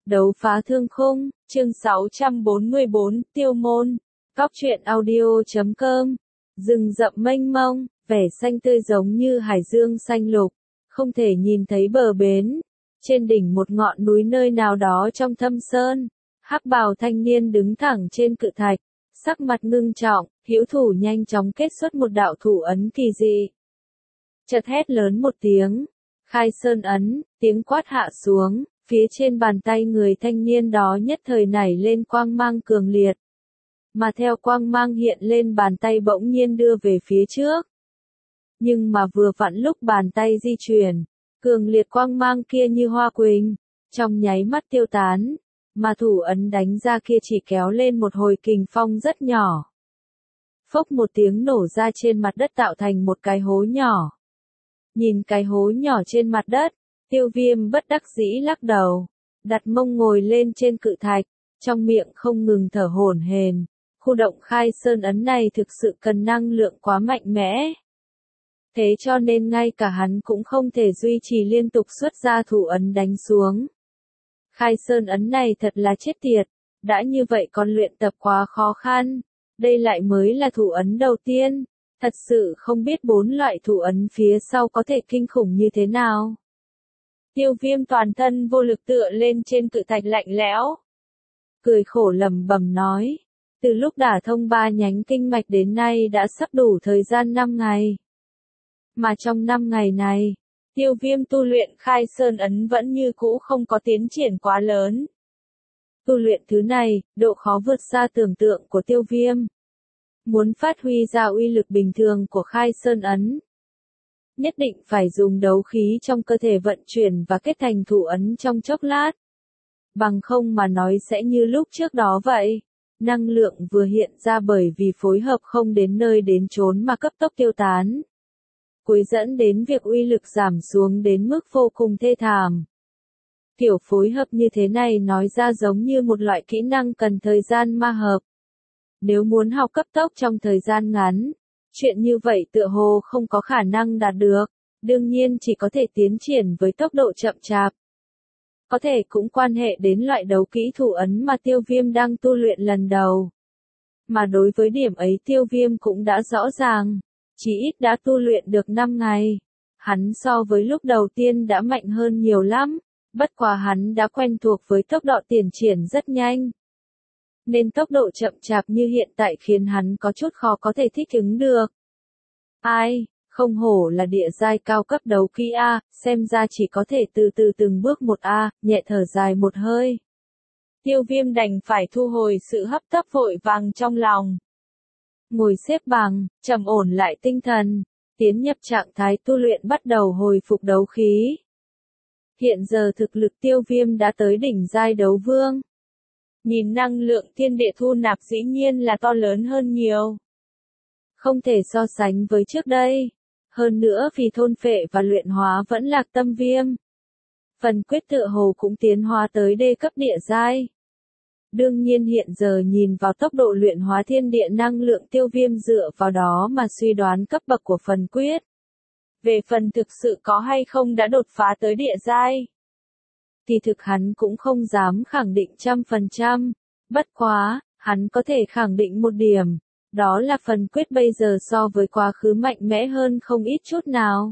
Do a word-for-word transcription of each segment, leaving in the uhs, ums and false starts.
Đấu phá thương khung, chương sáu trăm bốn mươi bốn, tiêu môn. Góc truyện audio chấm com. Rừng rậm mênh mông, vẻ xanh tươi giống như hải dương xanh lục, không thể nhìn thấy bờ bến. Trên đỉnh một ngọn núi nơi nào đó trong thâm sơn, hắc bào thanh niên đứng thẳng trên cự thạch, sắc mặt ngưng trọng, hữu thủ nhanh chóng kết xuất một đạo thủ ấn kỳ dị. Chợt hét lớn một tiếng, khai sơn ấn, tiếng quát hạ xuống. Phía trên bàn tay người thanh niên đó nhất thời nảy lên quang mang cường liệt. Mà theo quang mang hiện lên bàn tay bỗng nhiên đưa về phía trước. Nhưng mà vừa vặn lúc bàn tay di chuyển, cường liệt quang mang kia như hoa quỳnh, trong nháy mắt tiêu tán, mà thủ ấn đánh ra kia chỉ kéo lên một hồi kình phong rất nhỏ. Phốc một tiếng nổ ra trên mặt đất tạo thành một cái hố nhỏ. Nhìn cái hố nhỏ trên mặt đất, Tiêu Viêm bất đắc dĩ lắc đầu, đặt mông ngồi lên trên cự thạch, trong miệng không ngừng thở hổn hển. Khu động khai sơn ấn này thực sự cần năng lượng quá mạnh mẽ. Thế cho nên ngay cả hắn cũng không thể duy trì liên tục xuất ra thủ ấn đánh xuống. Khai sơn ấn này thật là chết tiệt, đã như vậy còn luyện tập quá khó khăn, đây lại mới là thủ ấn đầu tiên, thật sự không biết bốn loại thủ ấn phía sau có thể kinh khủng như thế nào. Tiêu Viêm toàn thân vô lực tựa lên trên cự thạch lạnh lẽo. Cười khổ lẩm bẩm nói, từ lúc đả thông ba nhánh kinh mạch đến nay đã sắp đủ thời gian năm ngày. Mà trong năm ngày này, Tiêu Viêm tu luyện khai sơn ấn vẫn như cũ không có tiến triển quá lớn. Tu luyện thứ này, độ khó vượt xa tưởng tượng của Tiêu Viêm. Muốn phát huy ra uy lực bình thường của khai sơn ấn, nhất định phải dùng đấu khí trong cơ thể vận chuyển và kết thành thủ ấn trong chốc lát. Bằng không mà nói sẽ như lúc trước đó vậy. Năng lượng vừa hiện ra bởi vì phối hợp không đến nơi đến chốn mà cấp tốc tiêu tán. Cuối dẫn đến việc uy lực giảm xuống đến mức vô cùng thê thảm. Kiểu phối hợp như thế này nói ra giống như một loại kỹ năng cần thời gian ma hợp. Nếu muốn học cấp tốc trong thời gian ngắn, chuyện như vậy tựa hồ không có khả năng đạt được, đương nhiên chỉ có thể tiến triển với tốc độ chậm chạp. Có thể cũng quan hệ đến loại đấu kỹ thủ ấn mà Tiêu Viêm đang tu luyện lần đầu. Mà đối với điểm ấy Tiêu Viêm cũng đã rõ ràng, chỉ ít đã tu luyện được năm ngày. Hắn so với lúc đầu tiên đã mạnh hơn nhiều lắm, bất quá hắn đã quen thuộc với tốc độ tiến triển rất nhanh. Nên tốc độ chậm chạp như hiện tại khiến hắn có chút khó có thể thích ứng được. Ai, không hổ là địa giai cao cấp đấu kỹ A, xem ra chỉ có thể từ từ từng bước một A, nhẹ thở dài một hơi. Tiêu Viêm đành phải thu hồi sự hấp tấp vội vàng trong lòng. Ngồi xếp bằng, trầm ổn lại tinh thần, tiến nhập trạng thái tu luyện bắt đầu hồi phục đấu khí. Hiện giờ thực lực Tiêu Viêm đã tới đỉnh giai đấu vương. Nhìn năng lượng thiên địa thu nạp dĩ nhiên là to lớn hơn nhiều. Không thể so sánh với trước đây. Hơn nữa vì thôn phệ và luyện hóa vẫn lạc tâm viêm. Phần quyết tựa hồ cũng tiến hóa tới đê cấp địa giai. Đương nhiên hiện giờ nhìn vào tốc độ luyện hóa thiên địa năng lượng Tiêu Viêm dựa vào đó mà suy đoán cấp bậc của phần quyết. Về phần thực sự có hay không đã đột phá tới địa giai, thì thực hắn cũng không dám khẳng định trăm phần trăm. Bất quá, hắn có thể khẳng định một điểm, đó là phần quyết bây giờ so với quá khứ mạnh mẽ hơn không ít chút nào.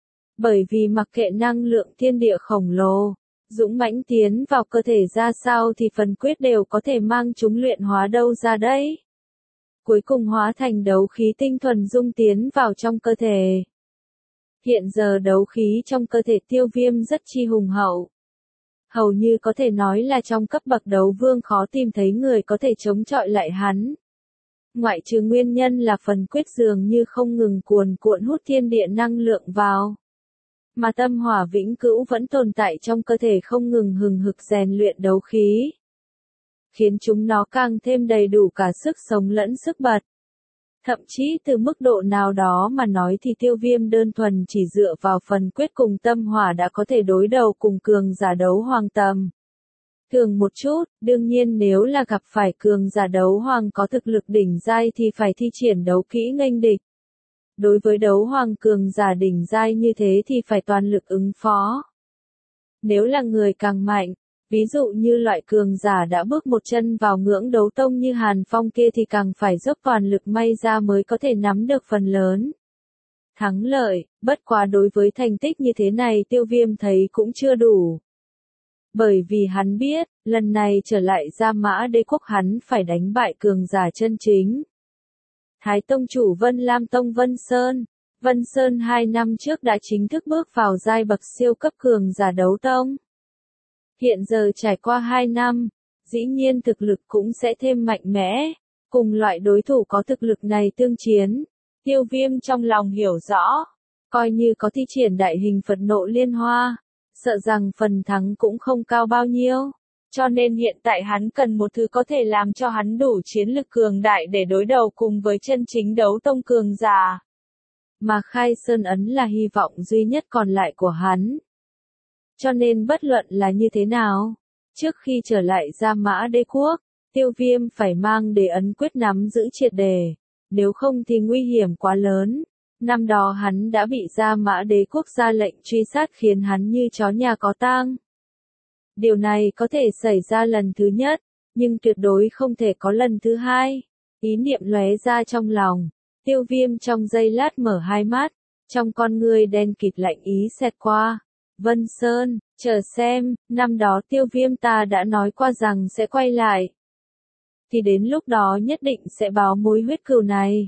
Bởi vì mặc kệ năng lượng thiên địa khổng lồ, dũng mãnh tiến vào cơ thể ra sao thì phần quyết đều có thể mang chúng luyện hóa đâu ra đấy. Cuối cùng hóa thành đấu khí tinh thuần dung tiến vào trong cơ thể. Hiện giờ đấu khí trong cơ thể Tiêu Viêm rất chi hùng hậu. Hầu như có thể nói là trong cấp bậc đấu vương khó tìm thấy người có thể chống chọi lại hắn. Ngoại trừ nguyên nhân là phần quyết dường như không ngừng cuồn cuộn hút thiên địa năng lượng vào. Mà tâm hỏa vĩnh cửu vẫn tồn tại trong cơ thể không ngừng hừng hực rèn luyện đấu khí. Khiến chúng nó càng thêm đầy đủ cả sức sống lẫn sức bật. Thậm chí từ mức độ nào đó mà nói thì Tiêu Viêm đơn thuần chỉ dựa vào phần quyết cùng tâm hỏa đã có thể đối đầu cùng cường giả đấu hoàng tầm. Thường một chút, đương nhiên nếu là gặp phải cường giả đấu hoàng có thực lực đỉnh giai thì phải thi triển đấu kỹ nghênh địch. Đối với đấu hoàng cường giả đỉnh giai như thế thì phải toàn lực ứng phó. Nếu là người càng mạnh, Ví dụ như loại cường giả đã bước một chân vào ngưỡng đấu tông như Hàn Phong kia thì càng phải dốc toàn lực may ra mới có thể nắm được phần lớn thắng lợi, bất quá đối với thành tích như thế này Tiêu Viêm thấy cũng chưa đủ. Bởi vì hắn biết, lần này trở lại Gia Mã Đế Quốc hắn phải đánh bại cường giả chân chính. Thái Tông chủ Vân Lam Tông Vân Sơn. Vân Sơn hai năm trước đã chính thức bước vào giai bậc siêu cấp cường giả đấu tông. Hiện giờ trải qua hai năm, dĩ nhiên thực lực cũng sẽ thêm mạnh mẽ, cùng loại đối thủ có thực lực này tương chiến. Tiêu Viêm trong lòng hiểu rõ, coi như có thi triển đại hình Phật nộ liên hoa, sợ rằng phần thắng cũng không cao bao nhiêu. Cho nên hiện tại hắn cần một thứ có thể làm cho hắn đủ chiến lực cường đại để đối đầu cùng với chân chính đấu tông cường giả. Mà Khai Sơn Ấn là hy vọng duy nhất còn lại của hắn. Cho nên bất luận là như thế nào, trước khi trở lại Gia Mã Đế Quốc, Tiêu Viêm phải mang để ấn quyết nắm giữ triệt đề, nếu không thì nguy hiểm quá lớn. Năm đó hắn đã bị Gia Mã Đế Quốc ra lệnh truy sát khiến hắn như chó nhà có tang. Điều này có thể xảy ra lần thứ nhất, nhưng tuyệt đối không thể có lần thứ hai. Ý niệm lóe ra trong lòng, Tiêu Viêm trong giây lát mở hai mắt, trong con ngươi đen kịt lạnh ý xẹt qua. Vân Sơn, chờ xem, năm đó Tiêu Viêm ta đã nói qua rằng sẽ quay lại. Thì đến lúc đó nhất định sẽ báo mối huyết cừu này.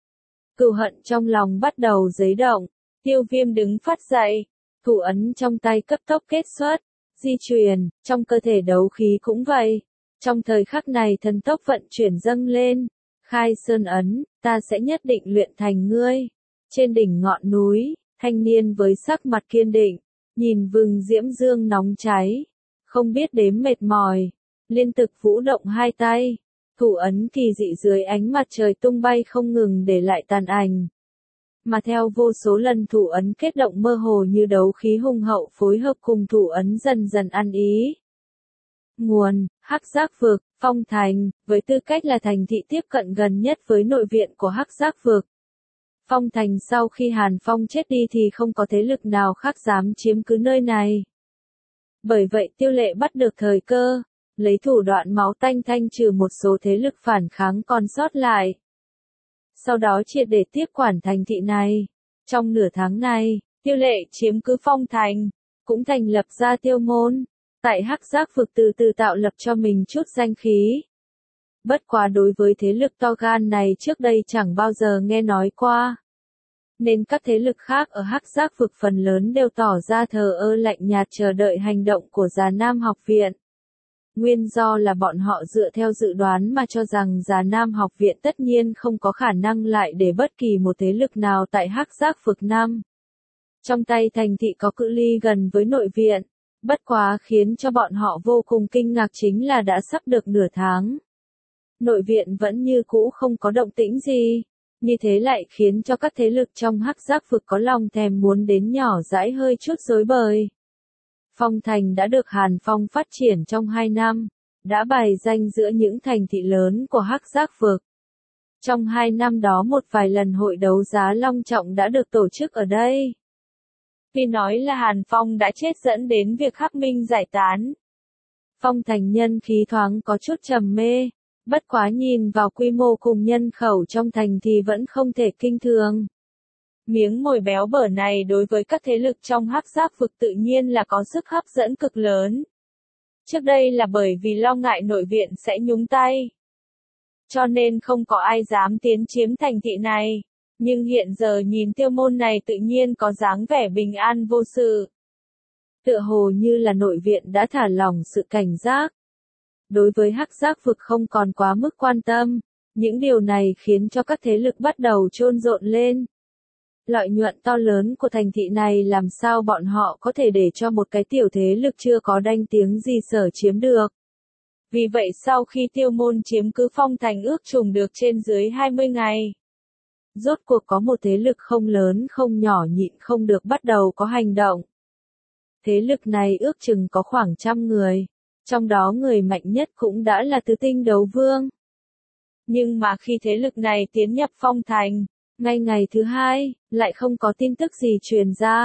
Cừu hận trong lòng bắt đầu dấy động, Tiêu Viêm đứng phát dậy, thủ ấn trong tay cấp tốc kết xuất, di chuyển, trong cơ thể đấu khí cũng vậy. Trong thời khắc này thần tốc vận chuyển dâng lên, Khai Sơn Ấn, ta sẽ nhất định luyện thành ngươi. Trên đỉnh ngọn núi, thanh niên với sắc mặt kiên định, nhìn vừng diễm dương nóng cháy, không biết đếm mệt mỏi, liên tục vũ động hai tay, thủ ấn kỳ dị dưới ánh mặt trời tung bay không ngừng để lại tàn ảnh. Mà theo vô số lần thủ ấn kết động mơ hồ như đấu khí hùng hậu phối hợp cùng thủ ấn dần dần ăn ý. Nguồn, Hắc Giác Vực, Phong Thành, với tư cách là thành thị tiếp cận gần nhất với nội viện của Hắc Giác Vực. Phong Thành sau khi Hàn Phong chết đi thì không có thế lực nào khác dám chiếm cứ nơi này. Bởi vậy Tiêu Lệ bắt được thời cơ, lấy thủ đoạn máu tanh thanh trừ một số thế lực phản kháng còn sót lại. Sau đó triệt để tiếp quản thành thị này. Trong nửa tháng này, Tiêu Lệ chiếm cứ Phong Thành, cũng thành lập ra Tiêu Môn, tại Hắc Giác Vực từ từ tạo lập cho mình chút danh khí. Bất quá đối với thế lực to gan này trước đây chẳng bao giờ nghe nói qua. Nên các thế lực khác ở Hắc Giác Vực phần lớn đều tỏ ra thờ ơ lạnh nhạt chờ đợi hành động của Già Nam Học Viện. Nguyên do là bọn họ dựa theo dự đoán mà cho rằng Già Nam Học Viện tất nhiên không có khả năng lại để bất kỳ một thế lực nào tại Hắc Giác Vực Nam. Trong tay thành thị có cự ly gần với nội viện, bất quá khiến cho bọn họ vô cùng kinh ngạc chính là đã sắp được nửa tháng. Nội viện vẫn như cũ không có động tĩnh gì, như thế lại khiến cho các thế lực trong Hắc Giác Vực có lòng thèm muốn đến nhỏ dãi hơi chút rối bời. Phong Thành đã được Hàn Phong phát triển trong hai năm, đã bài danh giữa những thành thị lớn của Hắc Giác Vực. Trong hai năm đó một vài lần hội đấu giá long trọng đã được tổ chức ở đây. Vì nói là Hàn Phong đã chết dẫn đến việc Hắc Minh giải tán. Phong Thành nhân khí thoáng có chút trầm mê, bất quá nhìn vào quy mô cùng nhân khẩu trong thành thì vẫn không thể kinh thường. Miếng mồi béo bở này đối với các thế lực trong Hắc Giác Vực tự nhiên là có sức hấp dẫn cực lớn. Trước đây là bởi vì lo ngại nội viện sẽ nhúng tay, cho nên không có ai dám tiến chiếm thành thị này. Nhưng hiện giờ nhìn Tiêu Môn này tự nhiên có dáng vẻ bình an vô sự. Tựa hồ như là nội viện đã thả lỏng sự cảnh giác. Đối với Hắc Giác Vực không còn quá mức quan tâm, những điều này khiến cho các thế lực bắt đầu chôn rộn lên. Lợi nhuận to lớn của thành thị này làm sao bọn họ có thể để cho một cái tiểu thế lực chưa có danh tiếng gì sở chiếm được. Vì vậy sau khi Tiêu Môn chiếm cứ Phong Thành ước chừng được trên dưới hai mươi ngày, rốt cuộc có một thế lực không lớn không nhỏ nhịn không được bắt đầu có hành động. Thế lực này ước chừng có khoảng trăm người, trong đó người mạnh nhất cũng đã là Tứ Tinh Đấu Vương. Nhưng mà khi thế lực này tiến nhập Phong Thành, ngay ngày thứ hai, lại không có tin tức gì truyền ra,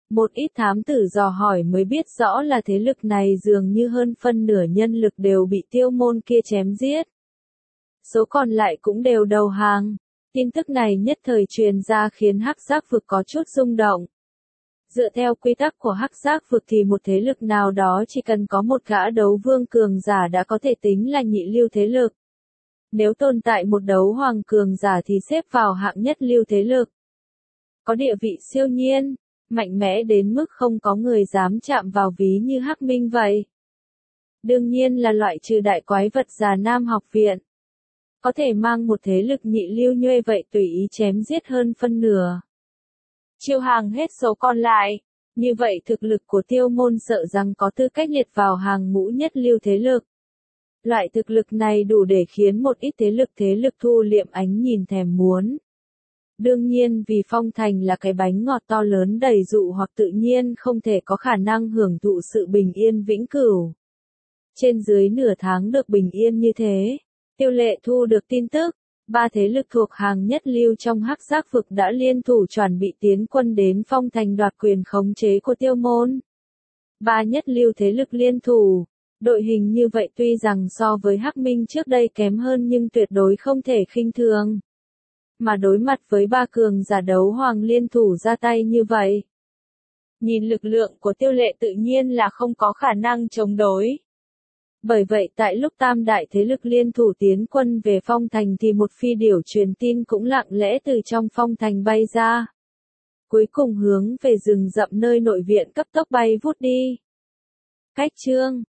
Một ít thám tử dò hỏi mới biết rõ là thế lực này dường như hơn phân nửa nhân lực đều bị Tiêu Môn kia chém giết. Số còn lại cũng đều đầu hàng. Tin tức này nhất thời truyền ra khiến Hắc Giác vực có chút rung động. Dựa theo quy tắc của Hắc Giác vực thì một thế lực nào đó chỉ cần có một gã đấu vương cường giả đã có thể tính là nhị lưu thế lực. Nếu tồn tại một đấu hoàng cường giả thì xếp vào hạng nhất lưu thế lực. Có địa vị siêu nhiên, mạnh mẽ đến mức không có người dám chạm vào ví như Hắc Minh vậy. Đương nhiên là loại trừ đại quái vật già Nam học viện. Có thể mang một thế lực nhị lưu nhuê vậy tùy ý chém giết hơn phân nửa. Chiêu hàng hết số còn lại. Như vậy thực lực của Tiêu Môn sợ rằng có tư cách liệt vào hàng ngũ nhất lưu thế lực. Loại thực lực này đủ để khiến một ít thế lực thế lực thu liệm ánh nhìn thèm muốn. Đương nhiên vì Phong Thành là cái bánh ngọt to lớn đầy dụ hoặc tự nhiên không thể có khả năng hưởng thụ sự bình yên vĩnh cửu. Trên dưới nửa tháng được bình yên như thế, Tiêu Lệ thu được tin tức, ba thế lực thuộc hàng nhất lưu trong Hắc Giác vực đã liên thủ chuẩn bị tiến quân đến Phong Thành đoạt quyền khống chế của Tiêu Môn. Ba nhất lưu thế lực liên thủ, đội hình như vậy tuy rằng so với Hắc Minh trước đây kém hơn nhưng tuyệt đối không thể khinh thường. Mà đối mặt với ba cường giả đấu hoàng liên thủ ra tay như vậy, nhìn lực lượng của Tiêu Lệ tự nhiên là không có khả năng chống đối. Bởi vậy tại lúc tam đại thế lực liên thủ tiến quân về Phong Thành thì một phi điểu truyền tin cũng lặng lẽ từ trong Phong Thành bay ra. Cuối cùng hướng về rừng rậm nơi nội viện cấp tốc bay vút đi. Cách chương